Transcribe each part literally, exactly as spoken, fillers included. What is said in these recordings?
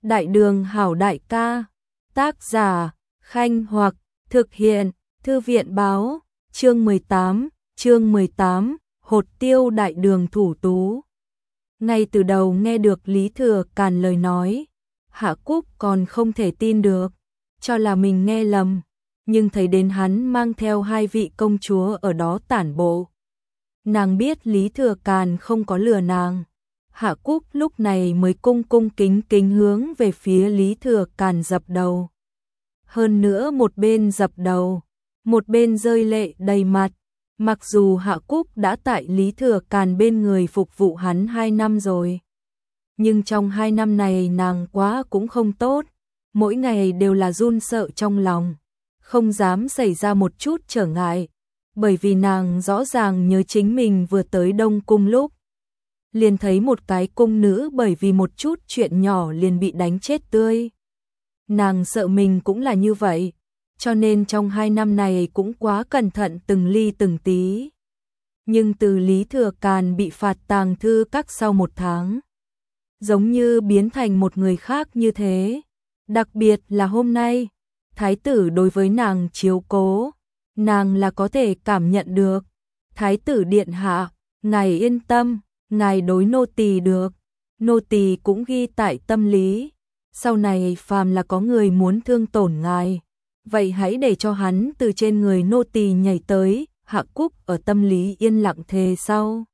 Đại Đường Hảo Đại Ca, tác giả, Khanh Hoặc, thực hiện, Thư viện Báo, chương mười tám, chương mười tám, Hột Tiêu Đại Đường Thủ Tú. Ngay từ đầu nghe được Lý Thừa Càn lời nói, Hạ Cúc còn không thể tin được, cho là mình nghe lầm, nhưng thấy đến hắn mang theo hai vị công chúa ở đó tản bộ. Nàng biết Lý Thừa Càn không có lừa nàng. Hạ Cúc lúc này mới cung cung kính kính hướng về phía Lý Thừa Càn dập đầu. Hơn nữa một bên dập đầu, một bên rơi lệ đầy mặt. Mặc dù Hạ Cúc đã tại Lý Thừa Càn bên người phục vụ hắn hai năm rồi, nhưng trong hai năm này nàng quá cũng không tốt, mỗi ngày đều là run sợ trong lòng, không dám xảy ra một chút trở ngại, bởi vì nàng rõ ràng nhớ chính mình vừa tới Đông Cung lúc liền thấy một cái cung nữ bởi vì một chút chuyện nhỏ liền bị đánh chết tươi. Nàng sợ mình cũng là như vậy, cho nên trong hai năm này cũng quá cẩn thận từng ly từng tí. Nhưng từ Lý Thừa Càn bị phạt tàng thư các sau một tháng, giống như biến thành một người khác như thế. Đặc biệt là hôm nay, thái tử đối với nàng chiếu cố, nàng là có thể cảm nhận được. Thái tử điện hạ, ngài yên tâm, ngài đối nô tỳ được, nô tỳ cũng ghi tại tâm lý. Sau này phàm là có người muốn thương tổn ngài, vậy hãy để cho hắn từ trên người nô tỳ nhảy tới. Hạ Cúc ở tâm lý yên lặng thề sau.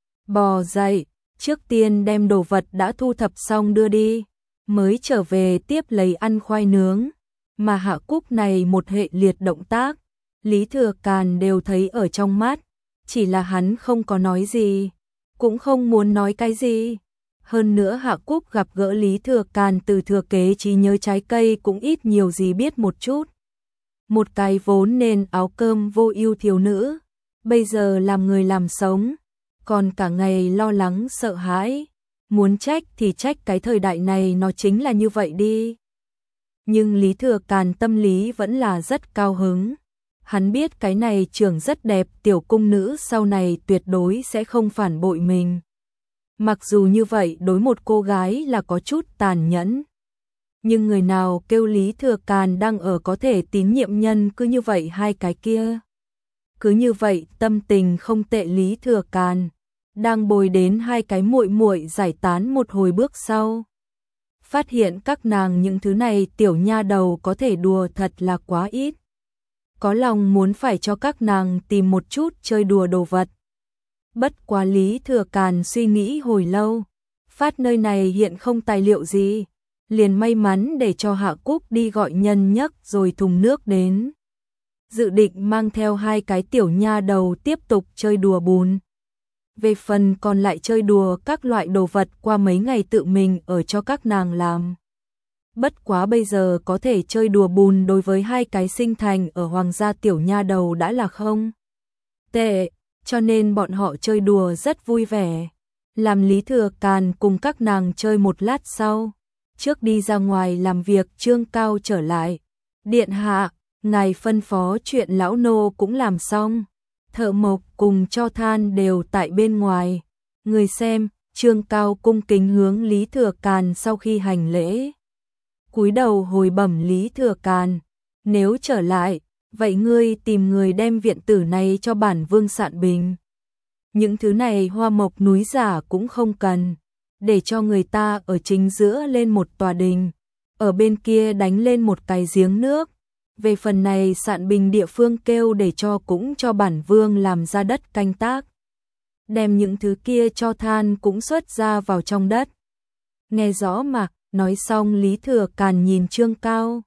Bò dậy, trước tiên đem đồ vật đã thu thập xong đưa đi, mới trở về tiếp lấy ăn khoai nướng. Mà Hạ Cúc này một hệ liệt động tác, Lý Thừa Càn đều thấy ở trong mắt, chỉ là hắn không có nói gì, cũng không muốn nói cái gì. Hơn nữa Hạ Cúc gặp gỡ Lý Thừa Càn từ thừa kế trí nhớ trái cây cũng ít nhiều gì biết một chút. Một cái vốn nên áo cơm vô ưu thiếu nữ, bây giờ làm người làm sống, còn cả ngày lo lắng sợ hãi, muốn trách thì trách cái thời đại này nó chính là như vậy đi. Nhưng Lý Thừa Càn tâm lý vẫn là rất cao hứng. Hắn biết cái này trưởng rất đẹp tiểu cung nữ sau này tuyệt đối sẽ không phản bội mình. Mặc dù như vậy đối một cô gái là có chút tàn nhẫn, nhưng người nào kêu Lý Thừa Càn đang ở có thể tín nhiệm nhân cứ như vậy hai cái kia. Cứ như vậy tâm tình không tệ Lý Thừa Càn đang bồi đến hai cái muội muội giải tán một hồi bước sau. Phát hiện các nàng những thứ này tiểu nha đầu có thể đùa thật là quá ít. Có lòng muốn phải cho các nàng tìm một chút chơi đùa đồ vật. Bất quá Lý Thừa Càn suy nghĩ hồi lâu, phát nơi này hiện không tài liệu gì, liền may mắn để cho Hạ Cúc đi gọi nhân nhấc rồi thùng nước đến. Dự định mang theo hai cái tiểu nha đầu tiếp tục chơi đùa bùn. Về phần còn lại chơi đùa các loại đồ vật qua mấy ngày tự mình ở cho các nàng làm. Bất quá bây giờ có thể chơi đùa bùn đối với hai cái sinh thành ở hoàng gia tiểu nha đầu đã là không tệ, cho nên bọn họ chơi đùa rất vui vẻ. Làm Lý Thừa Càn cùng các nàng chơi một lát sau, trước đi ra ngoài làm việc Trương Cao trở lại. Điện hạ, ngài phân phó chuyện lão nô cũng làm xong, thợ mộc cùng cho than đều tại bên ngoài. Người xem, Trương Cao cung kính hướng Lý Thừa Càn sau khi hành lễ. Cúi đầu hồi bẩm Lý Thừa Càn, nếu trở lại, vậy ngươi tìm người đem viện tử này cho bản vương Sạn Bình. Những thứ này hoa mộc núi giả cũng không cần, để cho người ta ở chính giữa lên một tòa đình, ở bên kia đánh lên một cái giếng nước. Về phần này Sạn Bình địa phương kêu để cho cũng cho bản vương làm ra đất canh tác. Đem những thứ kia cho than cũng xuất ra vào trong đất. Nghe rõ mà, nói xong Lý Thừa Càn nhìn Trương Cao.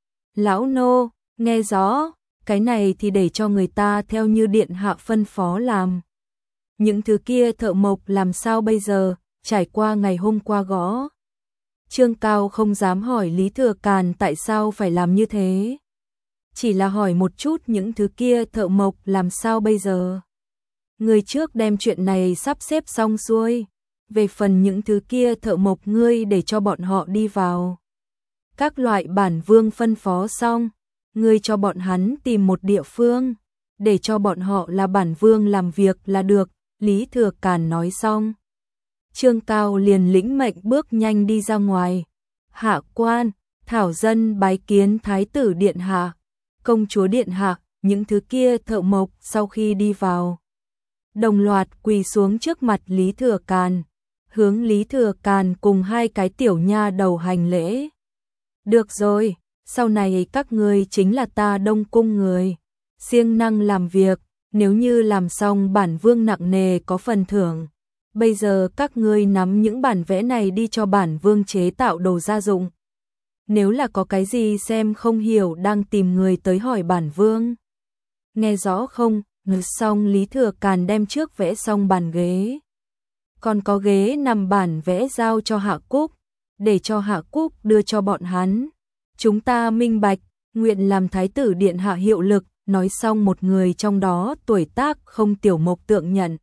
Lão nô, nghe rõ, cái này thì để cho người ta theo như điện hạ phân phó làm. Những thứ kia thợ mộc làm sao bây giờ, trải qua ngày hôm qua gõ. Trương Cao không dám hỏi Lý Thừa Càn tại sao phải làm như thế. Chỉ là hỏi một chút những thứ kia thợ mộc làm sao bây giờ. Người trước đem chuyện này sắp xếp xong xuôi. Về phần những thứ kia thợ mộc ngươi để cho bọn họ đi vào. Các loại bản vương phân phó xong, ngươi cho bọn hắn tìm một địa phương, để cho bọn họ là bản vương làm việc là được. Lý Thừa Càn nói xong, Trương Cao liền lĩnh mệnh bước nhanh đi ra ngoài. Hạ quan, thảo dân bái kiến thái tử điện hạ, công chúa điện hạ. Những thứ kia thợ mộc sau khi đi vào, đồng loạt quỳ xuống trước mặt Lý Thừa Càn, hướng Lý Thừa Càn cùng hai cái tiểu nha đầu hành lễ. Được rồi, sau này các ngươi chính là ta Đông Cung người, siêng năng làm việc, nếu như làm xong bản vương nặng nề có phần thưởng. Bây giờ các ngươi nắm những bản vẽ này đi cho bản vương chế tạo đồ gia dụng. Nếu là có cái gì xem không hiểu đang tìm người tới hỏi bản vương. Nghe rõ không? Nói xong Lý Thừa Càn đem trước vẽ xong bàn ghế. Còn có ghế nằm bản vẽ giao cho Hạ Cúc, để cho Hạ Cúc đưa cho bọn hắn. Chúng ta minh bạch, nguyện làm thái tử điện hạ hiệu lực. Nói xong một người trong đó tuổi tác không Tiểu Mộc tượng nhận.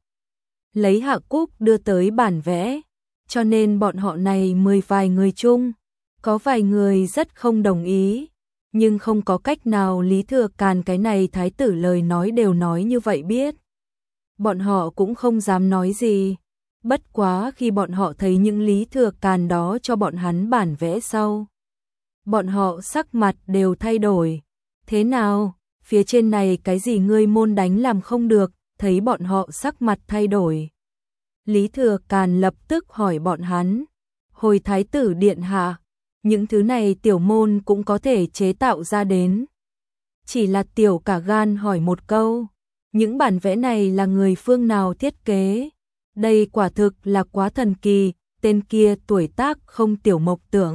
Lấy Hạ Cúc đưa tới bản vẽ, cho nên bọn họ này mười vài người chung. Có vài người rất không đồng ý, nhưng không có cách nào. Lý Thừa Càn cái này thái tử lời nói đều nói như vậy biết. Bọn họ cũng không dám nói gì. Bất quá khi bọn họ thấy những Lý Thừa Càn đó cho bọn hắn bản vẽ sau, bọn họ sắc mặt đều thay đổi. Thế nào? Phía trên này cái gì ngươi môn đánh làm không được? Thấy bọn họ sắc mặt thay đổi, Lý Thừa Càn lập tức hỏi bọn hắn. Hồi thái tử điện hạ, những thứ này tiểu môn cũng có thể chế tạo ra đến. Chỉ là tiểu cả gan hỏi một câu, những bản vẽ này là người phương nào thiết kế? Đây quả thực là quá thần kỳ. Tên kia tuổi tác không Tiểu Mộc tưởng,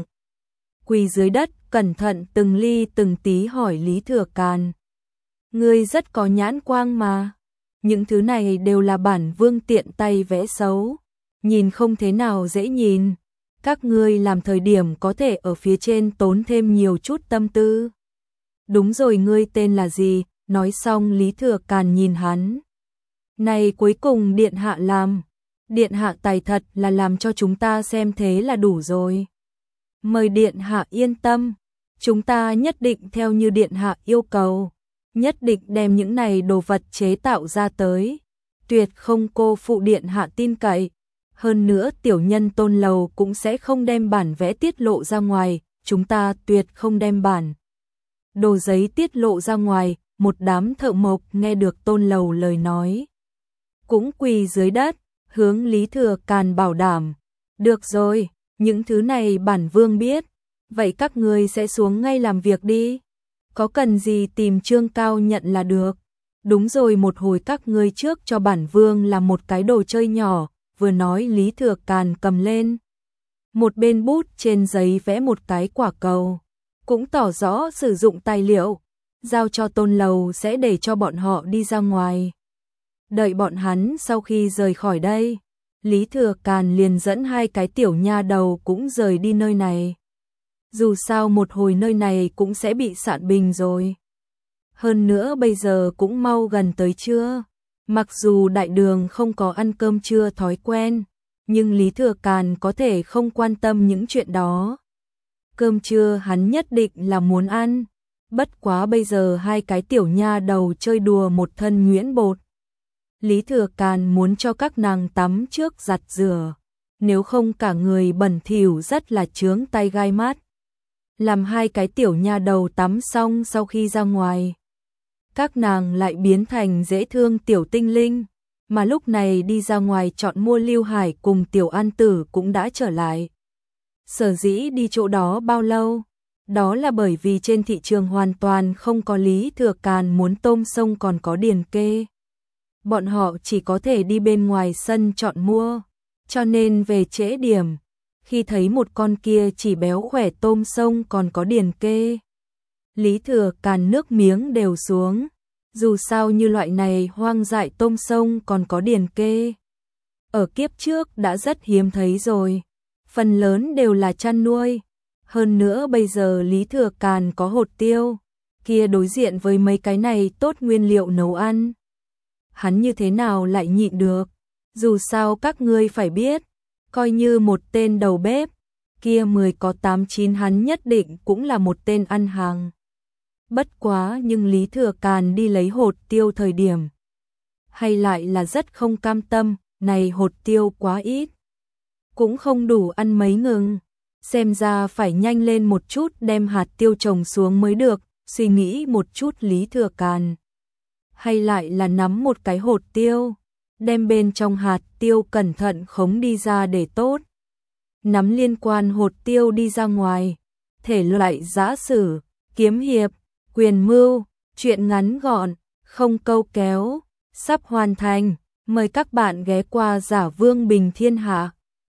quỳ dưới đất cẩn thận từng ly từng tí hỏi Lý Thừa Càn. Ngươi rất có nhãn quang mà. Những thứ này đều là bản vương tiện tay vẽ xấu, nhìn không thế nào dễ nhìn. Các ngươi làm thời điểm có thể ở phía trên tốn thêm nhiều chút tâm tư. Đúng rồi, ngươi tên là gì? Nói xong Lý Thừa Càn nhìn hắn. Này cuối cùng điện hạ làm. Điện hạ tài thật là làm cho chúng ta xem thế là đủ rồi. Mời điện hạ yên tâm, chúng ta nhất định theo như điện hạ yêu cầu, nhất định đem những này đồ vật chế tạo ra tới, tuyệt không cô phụ điện hạ tin cậy. Hơn nữa tiểu nhân Tôn Lầu cũng sẽ không đem bản vẽ tiết lộ ra ngoài, chúng ta tuyệt không đem bản đồ giấy tiết lộ ra ngoài. Một đám thợ mộc nghe được Tôn Lầu lời nói, cũng quỳ dưới đất, hướng Lý Thừa Càn bảo đảm. Được rồi, những thứ này bản vương biết, vậy các ngươi sẽ xuống ngay làm việc đi. Có cần gì tìm Trương Cao nhận là được. Đúng rồi, một hồi các ngươi trước cho bản vương làm một cái đồ chơi nhỏ. Vừa nói Lý Thừa Càn cầm lên một bên bút, trên giấy vẽ một cái quả cầu, cũng tỏ rõ sử dụng tài liệu, giao cho Tôn Lầu sẽ để cho bọn họ đi ra ngoài. Đợi bọn hắn sau khi rời khỏi đây, Lý Thừa Càn liền dẫn hai cái tiểu nha đầu cũng rời đi nơi này. Dù sao một hồi nơi này cũng sẽ bị sạn bình rồi. Hơn nữa bây giờ cũng mau gần tới trưa. Mặc dù đại đường không có ăn cơm trưa thói quen, nhưng Lý Thừa Càn có thể không quan tâm những chuyện đó. Cơm trưa hắn nhất định là muốn ăn. Bất quá bây giờ hai cái tiểu nha đầu chơi đùa một thân nhuyễn bột. Lý Thừa Càn muốn cho các nàng tắm trước giặt rửa, nếu không cả người bẩn thỉu rất là chướng tay gai mắt. Làm hai cái tiểu nha đầu tắm xong sau khi ra ngoài, các nàng lại biến thành dễ thương tiểu tinh linh, mà lúc này đi ra ngoài chọn mua Lưu Hải cùng Tiểu An Tử cũng đã trở lại. Sở dĩ đi chỗ đó bao lâu? Đó là bởi vì trên thị trường hoàn toàn không có Lý Thừa Càn muốn tôm sông còn có điền kê. Bọn họ chỉ có thể đi bên ngoài sân chọn mua, cho nên về trễ điểm, khi thấy một con kia chỉ béo khỏe tôm sông còn có điền kê, Lý Thừa Càn nước miếng đều xuống. Dù sao như loại này hoang dại tôm sông còn có điền kê, ở kiếp trước đã rất hiếm thấy rồi, phần lớn đều là chăn nuôi. Hơn nữa bây giờ Lý Thừa Càn có hột tiêu, kia đối diện với mấy cái này tốt nguyên liệu nấu ăn, hắn như thế nào lại nhịn được. Dù sao các ngươi phải biết, coi như một tên đầu bếp, kia mười có tám chín hắn nhất định cũng là một tên ăn hàng. Bất quá nhưng Lý Thừa Càn đi lấy hột tiêu thời điểm, hay lại là rất không cam tâm, này hột tiêu quá ít, cũng không đủ ăn mấy ngừng. xem ra phải nhanh lên một chút đem hạt tiêu trồng xuống mới được, suy nghĩ một chút Lý Thừa Càn. Hay lại là nắm một cái hột tiêu, đem bên trong hạt tiêu cẩn thận khống đi ra để tốt. Nắm liên quan hột tiêu đi ra ngoài, thể loại giã sử, kiếm hiệp, quyền mưu, truyện ngắn gọn, không câu kéo, sắp hoàn thành. Mời các bạn ghé qua Giả Vương Bình Thiên Hạ.